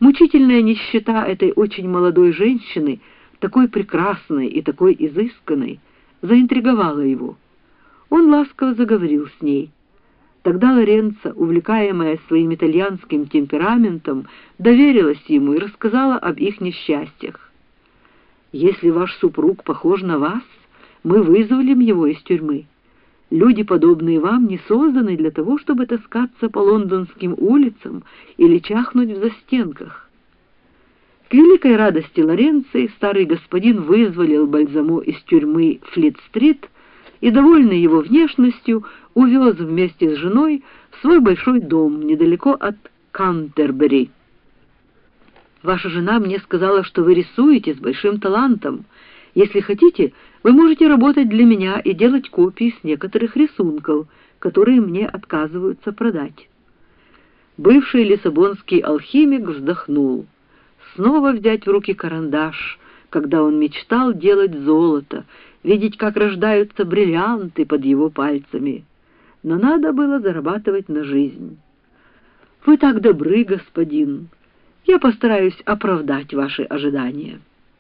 Мучительная нищета этой очень молодой женщины, такой прекрасной и такой изысканной, заинтриговала его. Он ласково заговорил с ней. Тогда Лоренцо, увлекаемая своим итальянским темпераментом, доверилась ему и рассказала об их несчастьях. «Если ваш супруг похож на вас, мы вызволим его из тюрьмы. Люди, подобные вам, не созданы для того, чтобы таскаться по лондонским улицам или чахнуть в застенках». К великой радости Лоренцо старый господин вызволил Бальзамо из тюрьмы Флит-стрит и, довольный его внешностью, увез вместе с женой в свой большой дом недалеко от Кантербери. «Ваша жена мне сказала, что вы рисуете с большим талантом. Если хотите, вы можете работать для меня и делать копии с некоторых рисунков, которые мне отказываются продать». Бывший лиссабонский алхимик вздохнул. Снова взять в руки карандаш, когда он мечтал делать золото, видеть, как рождаются бриллианты под его пальцами. Но надо было зарабатывать на жизнь. «Вы так добры, господин. Я постараюсь оправдать ваши ожидания».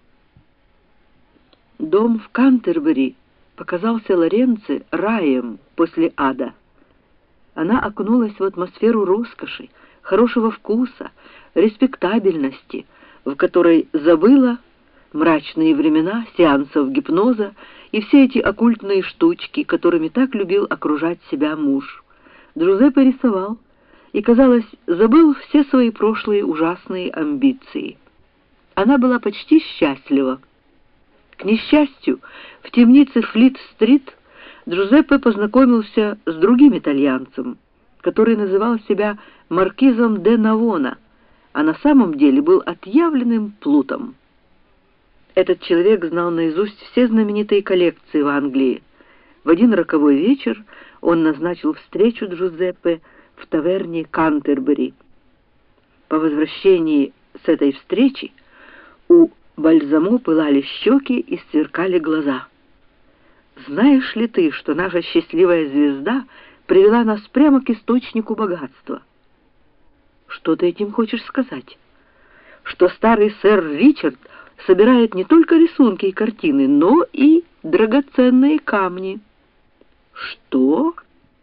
Дом в Кантербери показался Лоренцо раем после ада. Она окунулась в атмосферу роскоши, хорошего вкуса, респектабельности, в которой забыла мрачные времена сеансов гипноза и все эти оккультные штучки, которыми так любил окружать себя муж. Джузеппе рисовал и, казалось, забыл все свои прошлые ужасные амбиции. Она была почти счастлива. К несчастью, в темнице Флит-стрит Джузеппе познакомился с другим итальянцем, который называл себя маркизом де Навона, а на самом деле был отъявленным плутом. Этот человек знал наизусть все знаменитые коллекции в Англии. В один роковой вечер он назначил встречу Джузеппе в таверне Кантербери. По возвращении с этой встречи у Бальзамо пылали щеки и сверкали глаза. «Знаешь ли ты, что наша счастливая звезда привела нас прямо к источнику богатства?» «Что ты этим хочешь сказать?» «Что старый сэр Ричард собирает не только рисунки и картины, но и драгоценные камни». «Что?»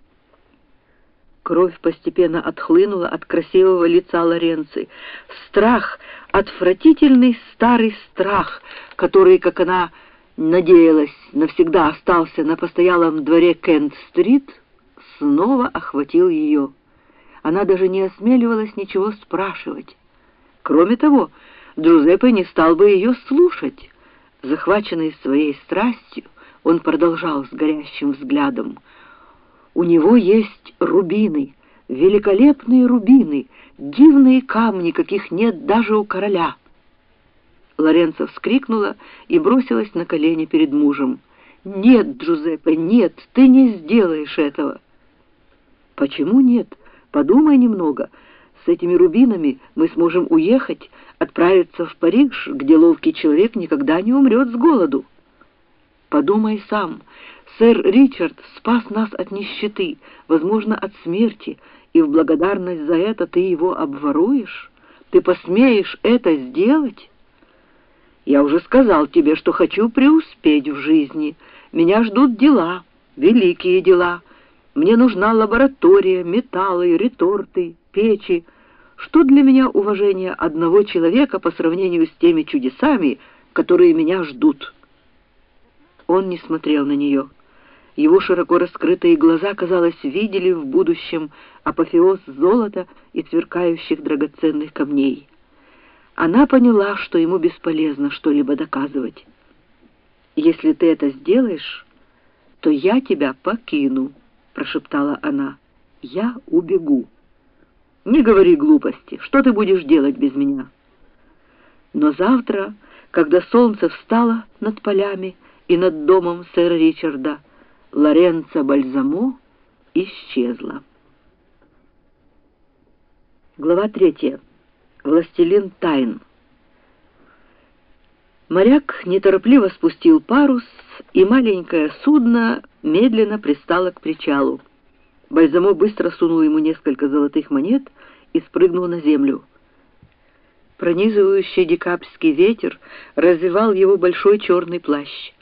Кровь постепенно отхлынула от красивого лица Лоренцо. Страх, отвратительный старый страх, который, как она надеялась, навсегда остался на постоялом дворе Кент-стрит, снова охватил ее. Она даже не осмеливалась ничего спрашивать. Кроме того, Джузеппе не стал бы ее слушать. Захваченный своей страстью, он продолжал с горящим взглядом. «У него есть рубины, великолепные рубины, дивные камни, каких нет даже у короля». Лоренцо вскрикнула и бросилась на колени перед мужем. «Нет, Джузеппе, нет, ты не сделаешь этого». «Почему нет? Подумай немного. С этими рубинами мы сможем уехать, отправиться в Париж, где ловкий человек никогда не умрет с голоду. Подумай сам. Сэр Ричард спас нас от нищеты, возможно, от смерти, и в благодарность за это ты его обворуешь? Ты посмеешь это сделать?» «Я уже сказал тебе, что хочу преуспеть в жизни. Меня ждут дела, великие дела. Мне нужна лаборатория, металлы, реторты, печи. Что для меня уважение одного человека по сравнению с теми чудесами, которые меня ждут?» Он не смотрел на нее. Его широко раскрытые глаза, казалось, видели в будущем апофеоз золота и сверкающих драгоценных камней. Она поняла, что ему бесполезно что-либо доказывать. «Если ты это сделаешь, то я тебя покину», — прошептала она. «Я убегу». «Не говори глупости. Что ты будешь делать без меня?» Но завтра, когда солнце встало над полями и над домом сэра Ричарда, Лоренцо Бальзамо исчезла. Глава 3. Властелин тайн. Моряк неторопливо спустил парус, и маленькое судно медленно пристало к причалу. Бальзамо быстро сунул ему несколько золотых монет и спрыгнул на землю. Пронизывающий декабрьский ветер развевал его большой черный плащ.